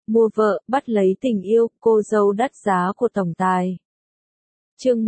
mua vợ, bắt lấy tình yêu, cô dâu đắt giá của tổng tài. Chương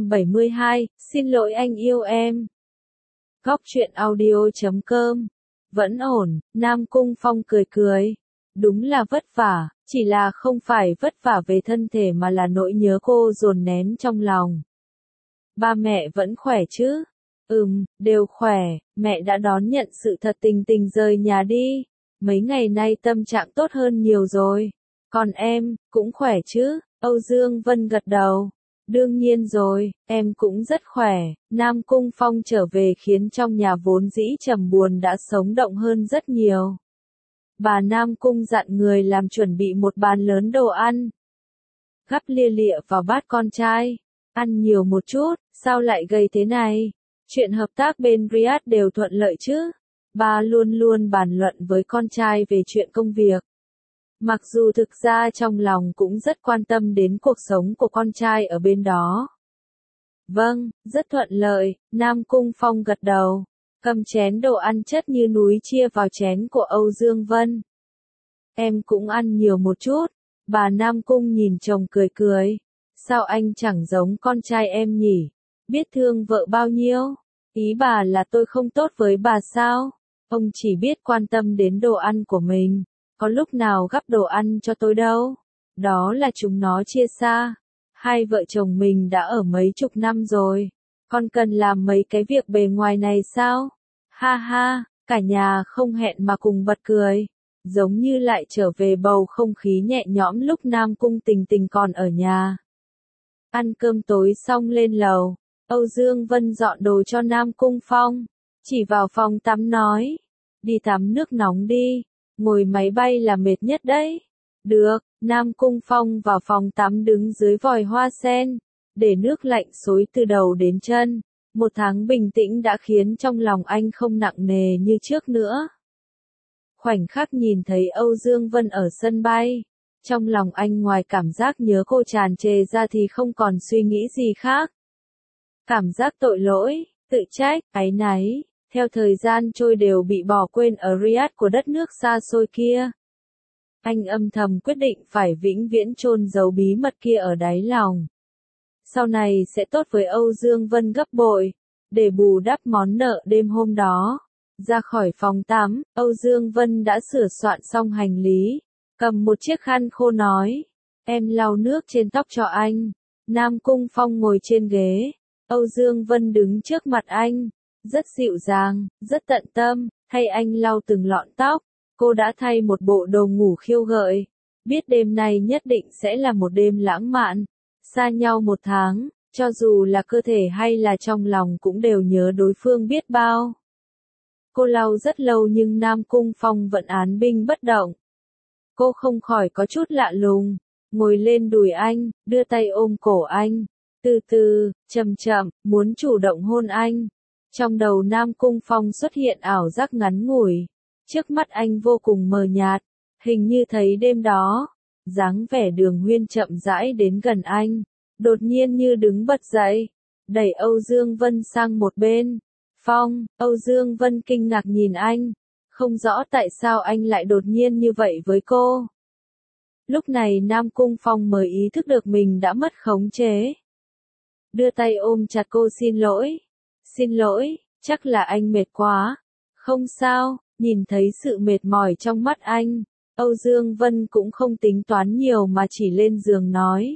172, xin lỗi anh yêu em. Góc truyện audio.com. Vẫn ổn, Nam Cung Phong cười cười. Đúng là vất vả, chỉ là không phải vất vả về thân thể mà là nỗi nhớ cô dồn nén trong lòng. Ba mẹ vẫn khỏe chứ? Đều khỏe, mẹ đã đón nhận sự thật tình rời nhà đi. Mấy ngày nay tâm trạng tốt hơn nhiều rồi. Còn em, cũng khỏe chứ? Âu Dương Vân gật đầu. Đương nhiên rồi, em cũng rất khỏe. Nam Cung Phong trở về khiến trong nhà vốn dĩ trầm buồn đã sống động hơn rất nhiều. Bà Nam Cung dặn người làm chuẩn bị một bàn lớn đồ ăn. Gắp lia lịa vào bát con trai. Ăn nhiều một chút, sao lại gầy thế này? Chuyện hợp tác bên Riyadh đều thuận lợi chứ? Bà luôn luôn bàn luận với con trai về chuyện công việc. Mặc dù thực ra trong lòng cũng rất quan tâm đến cuộc sống của con trai ở bên đó. Vâng, rất thuận lợi, Nam Cung Phong gật đầu. Cầm chén đồ ăn chất như núi chia vào chén của Âu Dương Vân. Em cũng ăn nhiều một chút. Bà Nam Cung nhìn chồng cười cười. Sao anh chẳng giống con trai em nhỉ? Biết thương vợ bao nhiêu? Ý bà là tôi không tốt với bà sao? Ông chỉ biết quan tâm đến đồ ăn của mình. Có lúc nào gắp đồ ăn cho tôi đâu. Đó là chúng nó chia xa. Hai vợ chồng mình đã ở mấy chục năm rồi. Còn cần làm mấy cái việc bề ngoài này sao? Ha ha, cả nhà không hẹn mà cùng bật cười. Giống như lại trở về bầu không khí nhẹ nhõm lúc Nam Cung Tình còn ở nhà. Ăn cơm tối xong lên lầu. Âu Dương Vân dọn đồ cho Nam Cung Phong. Chỉ vào phòng tắm nói. Đi tắm nước nóng đi. Ngồi máy bay là mệt nhất đấy. Được, Nam Cung Phong vào phòng tắm đứng dưới vòi hoa sen. Để nước lạnh xối từ đầu đến chân. Một tháng bình tĩnh đã khiến trong lòng anh không nặng nề như trước nữa. Khoảnh khắc nhìn thấy Âu Dương Vân ở sân bay. Trong lòng anh ngoài cảm giác nhớ cô tràn trề ra thì không còn suy nghĩ gì khác. Cảm giác tội lỗi, tự trách, áy náy, theo thời gian trôi đều bị bỏ quên ở Riyadh của đất nước xa xôi kia. Anh âm thầm quyết định phải vĩnh viễn chôn giấu bí mật kia ở đáy lòng. Sau này sẽ tốt với Âu Dương Vân gấp bội, để bù đắp món nợ đêm hôm đó. Ra khỏi phòng tắm, Âu Dương Vân đã sửa soạn xong hành lý, cầm một chiếc khăn khô nói, em lau nước trên tóc cho anh. Nam Cung Phong ngồi trên ghế, Âu Dương Vân đứng trước mặt anh, rất dịu dàng, rất tận tâm, thay anh lau từng lọn tóc. Cô đã thay một bộ đồ ngủ khiêu gợi, biết đêm nay nhất định sẽ là một đêm lãng mạn. Xa nhau một tháng, cho dù là cơ thể hay là trong lòng cũng đều nhớ đối phương biết bao. Cô lau rất lâu nhưng Nam Cung Phong vẫn án binh bất động. Cô không khỏi có chút lạ lùng, ngồi lên đùi anh, đưa tay ôm cổ anh, từ từ, chậm chậm, muốn chủ động hôn anh. Trong đầu Nam Cung Phong xuất hiện ảo giác ngắn ngủi, trước mắt anh vô cùng mờ nhạt, hình như thấy đêm đó, dáng vẻ Đường Huyên chậm rãi đến gần anh, đột nhiên như đứng bật dậy, đẩy Âu Dương Vân sang một bên. Phong, Âu Dương Vân kinh ngạc nhìn anh, không rõ tại sao anh lại đột nhiên như vậy với cô. Lúc này Nam Cung Phong mới ý thức được mình đã mất khống chế. Đưa tay ôm chặt cô xin lỗi, chắc là anh mệt quá. Không sao, nhìn thấy sự mệt mỏi trong mắt anh, Âu Dương Vân cũng không tính toán nhiều mà chỉ lên giường nói.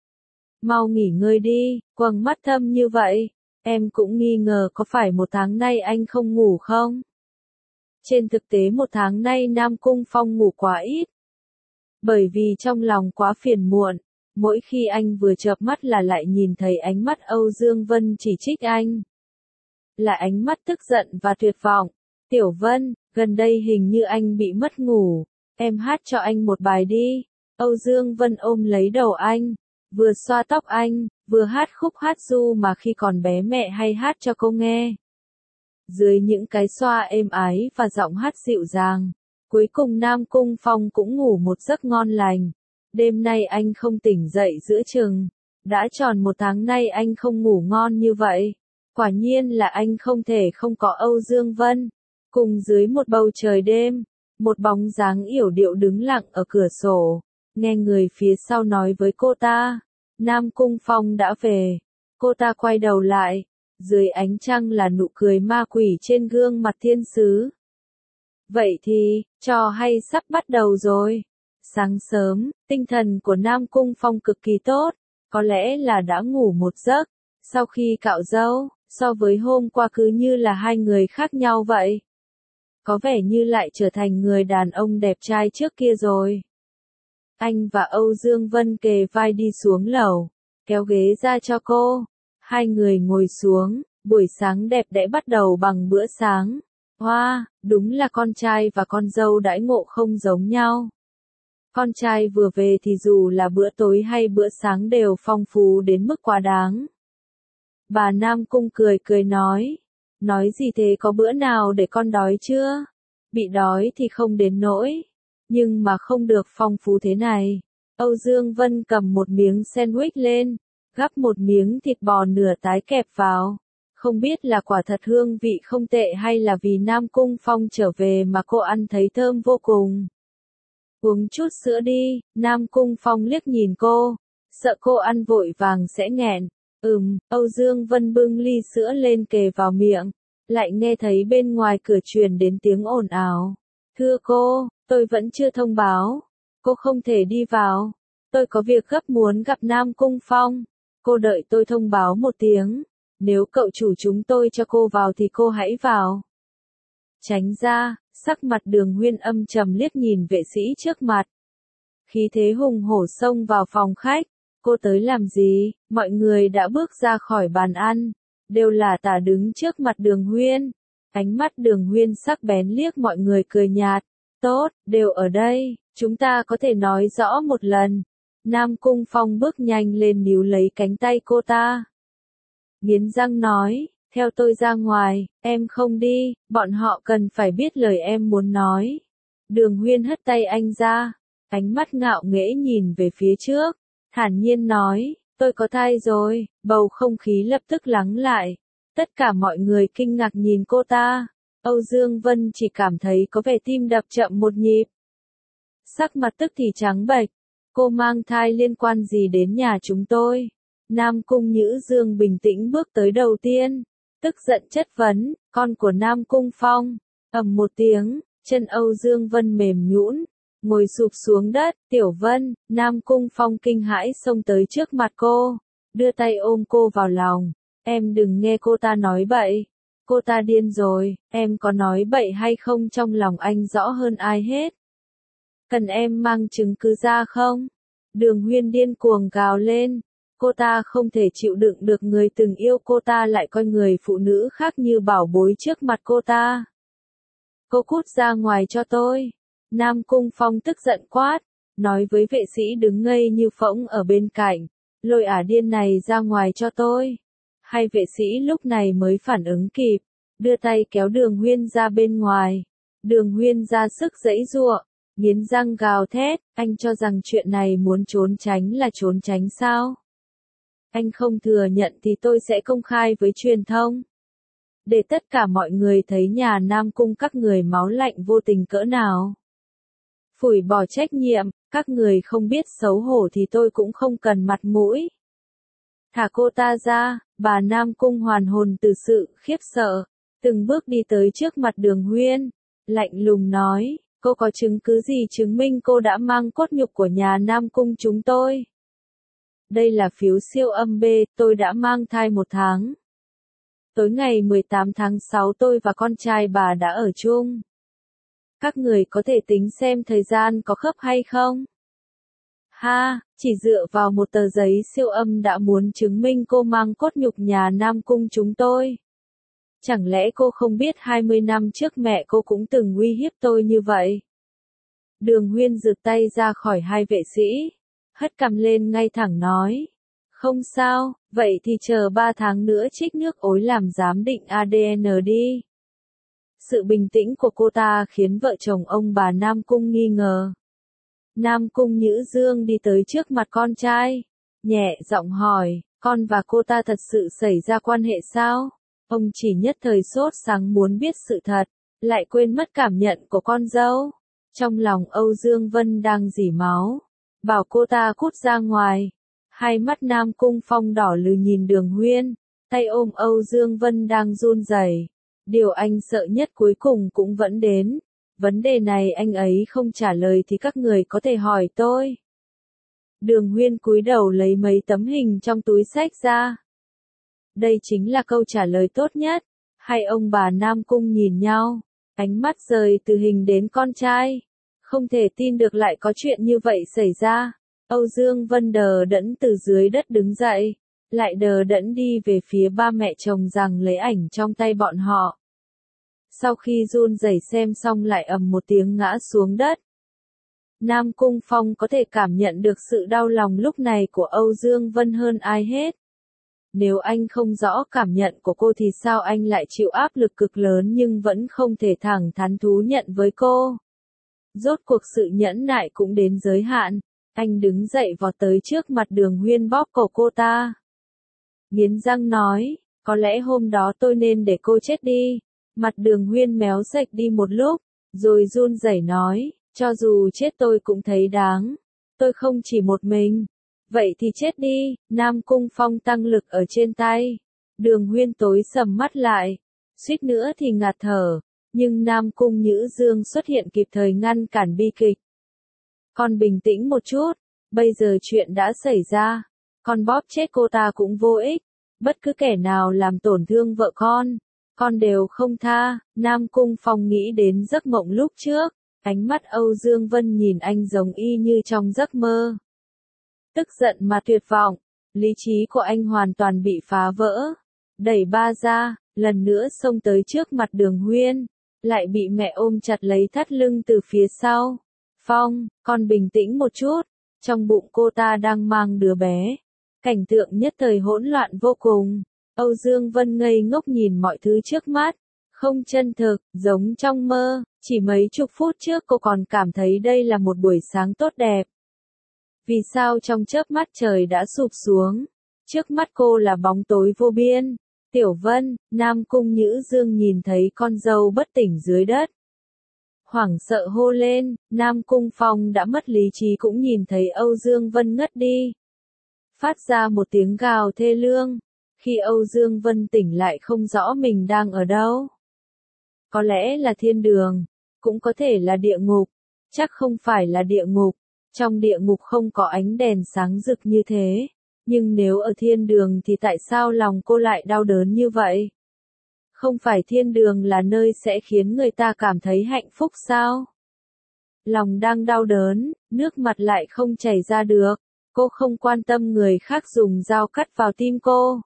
Mau nghỉ ngơi đi, quầng mắt thâm như vậy. Em cũng nghi ngờ có phải một tháng nay anh không ngủ không? Trên thực tế một tháng nay Nam Cung Phong ngủ quá ít. Bởi vì trong lòng quá phiền muộn, mỗi khi anh vừa chợp mắt là lại nhìn thấy ánh mắt Âu Dương Vân chỉ trích anh. Là ánh mắt tức giận và tuyệt vọng. Tiểu Vân, gần đây hình như anh bị mất ngủ, em hát cho anh một bài đi. Âu Dương Vân ôm lấy đầu anh, vừa xoa tóc anh, vừa hát khúc hát ru mà khi còn bé mẹ hay hát cho cô nghe. Dưới những cái xoa êm ái và giọng hát dịu dàng, cuối cùng Nam Cung Phong cũng ngủ một giấc ngon lành. Đêm nay anh không tỉnh dậy giữa chừng, đã tròn một tháng nay anh không ngủ ngon như vậy. Quả nhiên là anh không thể không có Âu Dương Vân. Cùng dưới một bầu trời đêm, Một bóng dáng yểu điệu đứng lặng ở cửa sổ, nghe người phía sau nói với cô ta, Nam Cung Phong đã về. Cô ta quay đầu lại, dưới ánh trăng là nụ cười ma quỷ trên gương mặt thiên sứ. Vậy thì, trò hay sắp bắt đầu rồi. Sáng sớm, tinh thần của Nam Cung Phong cực kỳ tốt, có lẽ là đã ngủ một giấc. Sau khi cạo râu, so với hôm qua cứ như là hai người khác nhau vậy. Có vẻ như lại trở thành người đàn ông đẹp trai trước kia rồi. Anh và Âu Dương Vân kề vai đi xuống lầu, kéo ghế ra cho cô. Hai người ngồi xuống, buổi sáng đẹp đẽ bắt đầu bằng bữa sáng. Wow, đúng là con trai và con dâu đãi ngộ không giống nhau. Con trai vừa về thì dù là bữa tối hay bữa sáng đều phong phú đến mức quá đáng. Bà Nam Cung cười cười nói gì thế, có bữa nào để con đói chưa? Bị đói thì không đến nỗi, nhưng mà không được phong phú thế này. Âu Dương Vân cầm một miếng sandwich lên, gắp một miếng thịt bò nửa tái kẹp vào. Không biết là quả thật hương vị không tệ hay là vì Nam Cung Phong trở về mà cô ăn thấy thơm vô cùng. Uống chút sữa đi, Nam Cung Phong liếc nhìn cô, sợ cô ăn vội vàng sẽ nghẹn. Âu Dương Vân bưng ly sữa lên kề vào miệng, lại nghe thấy bên ngoài cửa truyền đến tiếng ồn ào. Thưa cô, tôi vẫn chưa thông báo. Cô không thể đi vào. Tôi có việc gấp muốn gặp Nam Cung Phong. Cô đợi tôi thông báo một tiếng. Nếu cậu chủ chúng tôi cho cô vào thì cô hãy vào. Tránh ra, sắc mặt Đường Huyên âm trầm liếc nhìn vệ sĩ trước mặt. Khí thế hùng hổ xông vào phòng khách. Cô tới làm gì? Mọi người đã bước ra khỏi bàn ăn. Đều là tả đứng trước mặt Đường Huyên. Ánh mắt Đường Huyên sắc bén liếc mọi người cười nhạt. Tốt, đều ở đây, chúng ta có thể nói rõ một lần. Nam Cung Phong bước nhanh lên níu lấy cánh tay cô ta. Nghiến răng nói, theo tôi ra ngoài, em không đi, bọn họ cần phải biết lời em muốn nói. Đường Huyên hất tay anh ra, ánh mắt ngạo nghễ nhìn về phía trước, thản nhiên nói, tôi có thai rồi. Bầu không khí lập tức lắng lại. Tất cả mọi người kinh ngạc nhìn cô ta. Âu Dương Vân chỉ cảm thấy có vẻ tim đập chậm một nhịp. Sắc mặt tức thì trắng bệch. Cô mang thai liên quan gì đến nhà chúng tôi? Nam Cung Nhữ Dương bình tĩnh bước tới đầu tiên. Tức giận chất vấn, con của Nam Cung Phong. Ầm một tiếng, chân Âu Dương Vân mềm nhũn, ngồi sụp xuống đất. Tiểu Vân, Nam Cung Phong kinh hãi xông tới trước mặt cô, đưa tay ôm cô vào lòng. Em đừng nghe cô ta nói bậy. Cô ta điên rồi, em có nói bậy hay không trong lòng anh rõ hơn ai hết. Cần em mang chứng cứ ra không? Đường Huyên điên cuồng gào lên. Cô ta không thể chịu đựng được người từng yêu cô ta lại coi người phụ nữ khác như bảo bối trước mặt cô ta. Cô cút ra ngoài cho tôi. Nam Cung Phong tức giận quát, nói với vệ sĩ đứng ngây như phỗng ở bên cạnh. Lôi ả điên này ra ngoài cho tôi. Hai vệ sĩ lúc này mới phản ứng kịp, đưa tay kéo Đường Huyên ra bên ngoài. Đường Huyên ra sức giãy giụa, nghiến răng gào thét, anh cho rằng chuyện này muốn trốn tránh là trốn tránh sao? Anh không thừa nhận thì tôi sẽ công khai với truyền thông. Để tất cả mọi người thấy nhà Nam Cung các người máu lạnh vô tình cỡ nào. Phủi bỏ trách nhiệm, các người không biết xấu hổ thì tôi cũng không cần mặt mũi. Thả cô ta ra, bà Nam Cung hoàn hồn từ sự khiếp sợ, từng bước đi tới trước mặt Đường Huyên, lạnh lùng nói, cô có chứng cứ gì chứng minh cô đã mang cốt nhục của nhà Nam Cung chúng tôi? Đây là phiếu siêu âm B, tôi đã mang thai 1 tháng. Tối ngày 18 tháng 6 tôi và con trai bà đã ở chung. Các người có thể tính xem thời gian có khớp hay không? Ha, chỉ dựa vào một tờ giấy siêu âm đã muốn chứng minh cô mang cốt nhục nhà Nam Cung chúng tôi. Chẳng lẽ cô không biết 20 năm trước mẹ cô cũng từng uy hiếp tôi như vậy? Đường Huyên giựt tay ra khỏi hai vệ sĩ, hất cằm lên ngay thẳng nói. Không sao, vậy thì chờ 3 tháng nữa trích nước ối làm giám định ADN đi. Sự bình tĩnh của cô ta khiến vợ chồng ông bà Nam Cung nghi ngờ. Nam Cung Nhữ Dương đi tới trước mặt con trai, nhẹ giọng hỏi, con và cô ta thật sự xảy ra quan hệ sao? Ông chỉ nhất thời sốt sáng muốn biết sự thật, lại quên mất cảm nhận của con dâu. Trong lòng Âu Dương Vân đang rỉ máu, bảo cô ta cút ra ngoài. Hai mắt Nam Cung Phong đỏ lừ nhìn Đường Huyên, tay ôm Âu Dương Vân đang run rẩy. Điều anh sợ nhất cuối cùng cũng vẫn đến. Vấn đề này anh ấy không trả lời thì các người có thể hỏi tôi. Đường Huyên cúi đầu lấy mấy tấm hình trong túi xách ra. Đây chính là câu trả lời tốt nhất. Hai ông bà Nam Cung nhìn nhau, ánh mắt rời từ hình đến con trai. Không thể tin được lại có chuyện như vậy xảy ra. Âu Dương Vân đờ đẫn từ dưới đất đứng dậy, lại đờ đẫn đi về phía ba mẹ chồng rằng lấy ảnh trong tay bọn họ. Sau khi run rẩy xem xong lại ầm một tiếng ngã xuống đất. Nam Cung Phong có thể cảm nhận được sự đau lòng lúc này của Âu Dương Vân hơn ai hết. Nếu anh không rõ cảm nhận của cô thì sao anh lại chịu áp lực cực lớn nhưng vẫn không thể thẳng thắn thú nhận với cô. Rốt cuộc sự nhẫn nại cũng đến giới hạn. Anh đứng dậy vọt tới trước mặt Đường Huyên bóp cổ cô ta. Nghiến răng nói, có lẽ hôm đó tôi nên để cô chết đi. Mặt Đường Huyên méo sạch đi một lúc, rồi run rẩy nói, cho dù chết tôi cũng thấy đáng. Tôi không chỉ một mình. Vậy thì chết đi. Nam Cung Phong tăng lực ở trên tay. Đường Huyên tối sầm mắt lại, suýt nữa thì ngạt thở. Nhưng Nam Cung Nhữ Dương xuất hiện kịp thời ngăn cản bi kịch. Con bình tĩnh một chút, bây giờ chuyện đã xảy ra, con bóp chết cô ta cũng vô ích, bất cứ kẻ nào làm tổn thương vợ con đều không tha. Nam Cung Phong nghĩ đến giấc mộng lúc trước, ánh mắt Âu Dương Vân nhìn anh giống y như trong giấc mơ. Tức giận mà tuyệt vọng, lý trí của anh hoàn toàn bị phá vỡ, đẩy ba ra, lần nữa xông tới trước mặt Đường Huyên, lại bị mẹ ôm chặt lấy thắt lưng từ phía sau. Phong, con bình tĩnh một chút, trong bụng cô ta đang mang đứa bé. Cảnh tượng nhất thời hỗn loạn vô cùng. Âu Dương Vân ngây ngốc nhìn mọi thứ trước mắt, không chân thực, giống trong mơ. Chỉ mấy chục phút trước cô còn cảm thấy đây là một buổi sáng tốt đẹp. Vì sao trong chớp mắt trời đã sụp xuống? Trước mắt cô là bóng tối vô biên. Tiểu Vân, Nam Cung Nhữ Dương nhìn thấy con dâu bất tỉnh dưới đất. Hoảng sợ hô lên, Nam Cung Phong đã mất lý trí cũng nhìn thấy Âu Dương Vân ngất đi. Phát ra một tiếng gào thê lương. Khi Âu Dương Vân tỉnh lại không rõ mình đang ở đâu. Có lẽ là thiên đường, cũng có thể là địa ngục, chắc không phải là địa ngục. Trong địa ngục không có ánh đèn sáng rực như thế. Nhưng nếu ở thiên đường thì tại sao lòng cô lại đau đớn như vậy? Không phải thiên đường là nơi sẽ khiến người ta cảm thấy hạnh phúc sao? Lòng đang đau đớn, nước mặt lại không chảy ra được. Cô không quan tâm người khác dùng dao cắt vào tim cô.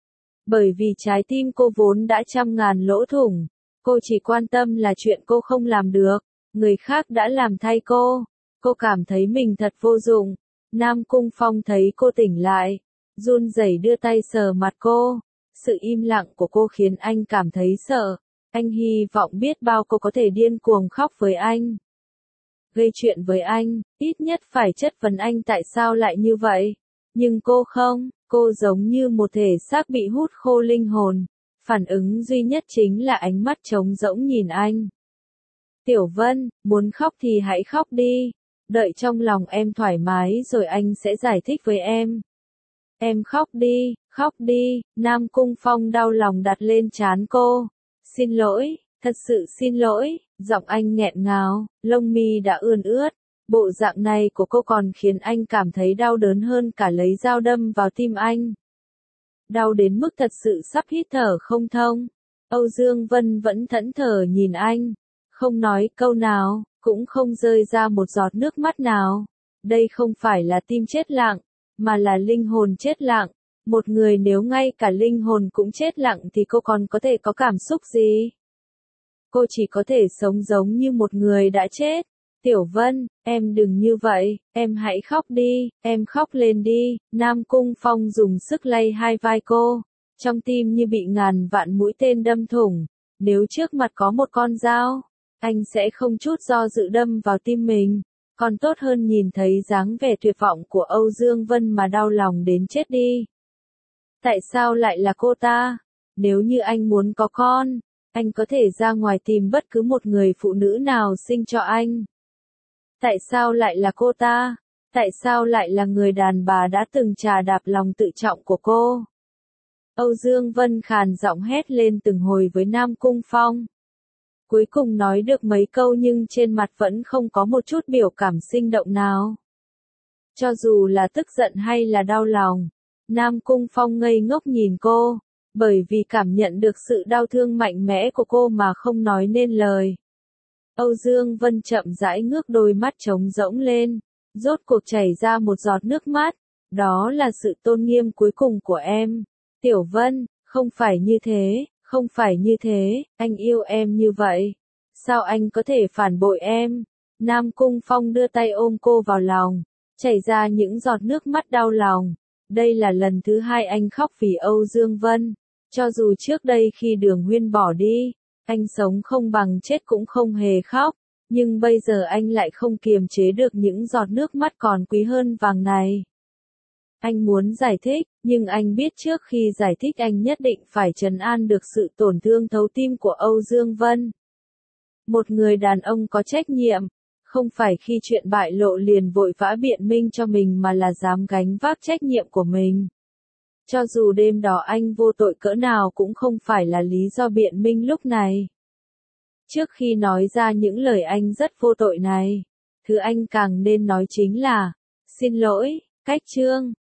Bởi vì trái tim cô vốn đã trăm ngàn lỗ thủng. Cô chỉ quan tâm là chuyện cô không làm được. Người khác đã làm thay cô. Cô cảm thấy mình thật vô dụng. Nam Cung Phong thấy cô tỉnh lại, run rẩy đưa tay sờ mặt cô. Sự im lặng của cô khiến anh cảm thấy sợ. Anh hy vọng biết bao cô có thể điên cuồng khóc với anh. Gây chuyện với anh, ít nhất phải chất vấn anh tại sao lại như vậy. Nhưng cô không, cô giống như một thể xác bị hút khô linh hồn. Phản ứng duy nhất chính là ánh mắt trống rỗng nhìn anh. Tiểu Vân, muốn khóc thì hãy khóc đi. Đợi trong lòng em thoải mái rồi anh sẽ giải thích với em. Em khóc đi, Nam Cung Phong đau lòng đặt lên trán cô. Xin lỗi, thật sự xin lỗi, giọng anh nghẹn ngào, lông mi đã ươn ướt. Bộ dạng này của cô còn khiến anh cảm thấy đau đớn hơn cả lấy dao đâm vào tim anh. Đau đến mức thật sự sắp hít thở không thông. Âu Dương Vân vẫn thẫn thờ nhìn anh, không nói câu nào, cũng không rơi ra một giọt nước mắt nào. Đây không phải là tim chết lặng, mà là linh hồn chết lặng. Một người nếu ngay cả linh hồn cũng chết lặng thì cô còn có thể có cảm xúc gì? Cô chỉ có thể sống giống như một người đã chết. Tiểu Vân, em đừng như vậy, em hãy khóc đi, em khóc lên đi. Nam Cung Phong dùng sức lay hai vai cô, trong tim như bị ngàn vạn mũi tên đâm thủng. Nếu trước mặt có một con dao, anh sẽ không chút do dự đâm vào tim mình. Còn tốt hơn nhìn thấy dáng vẻ tuyệt vọng của Âu Dương Vân mà đau lòng đến chết đi. Tại sao lại là cô ta? Nếu như anh muốn có con, anh có thể ra ngoài tìm bất cứ một người phụ nữ nào sinh cho anh. Tại sao lại là cô ta? Tại sao lại là người đàn bà đã từng trà đạp lòng tự trọng của cô? Âu Dương Vân khàn giọng hét lên từng hồi với Nam Cung Phong. Cuối cùng nói được mấy câu nhưng trên mặt vẫn không có một chút biểu cảm sinh động nào. Cho dù là tức giận hay là đau lòng, Nam Cung Phong ngây ngốc nhìn cô, bởi vì cảm nhận được sự đau thương mạnh mẽ của cô mà không nói nên lời. Âu Dương Vân chậm rãi ngước đôi mắt trống rỗng lên, rốt cuộc chảy ra một giọt nước mắt. Đó là sự tôn nghiêm cuối cùng của em. Tiểu Vân, không phải như thế, không phải như thế, anh yêu em như vậy. Sao anh có thể phản bội em? Nam Cung Phong đưa tay ôm cô vào lòng, chảy ra những giọt nước mắt đau lòng. Đây là lần thứ hai anh khóc vì Âu Dương Vân. Cho dù trước đây khi Đường Huyên bỏ đi, anh sống không bằng chết cũng không hề khóc, nhưng bây giờ anh lại không kiềm chế được những giọt nước mắt còn quý hơn vàng này. Anh muốn giải thích, nhưng anh biết trước khi giải thích anh nhất định phải trấn an được sự tổn thương thấu tim của Âu Dương Vân. Một người đàn ông có trách nhiệm, không phải khi chuyện bại lộ liền vội vã biện minh cho mình mà là dám gánh vác trách nhiệm của mình. Cho dù đêm đó anh vô tội cỡ nào cũng không phải là lý do biện minh lúc này. Trước khi nói ra những lời anh rất vô tội này, thứ anh càng nên nói chính là, xin lỗi, cách chương.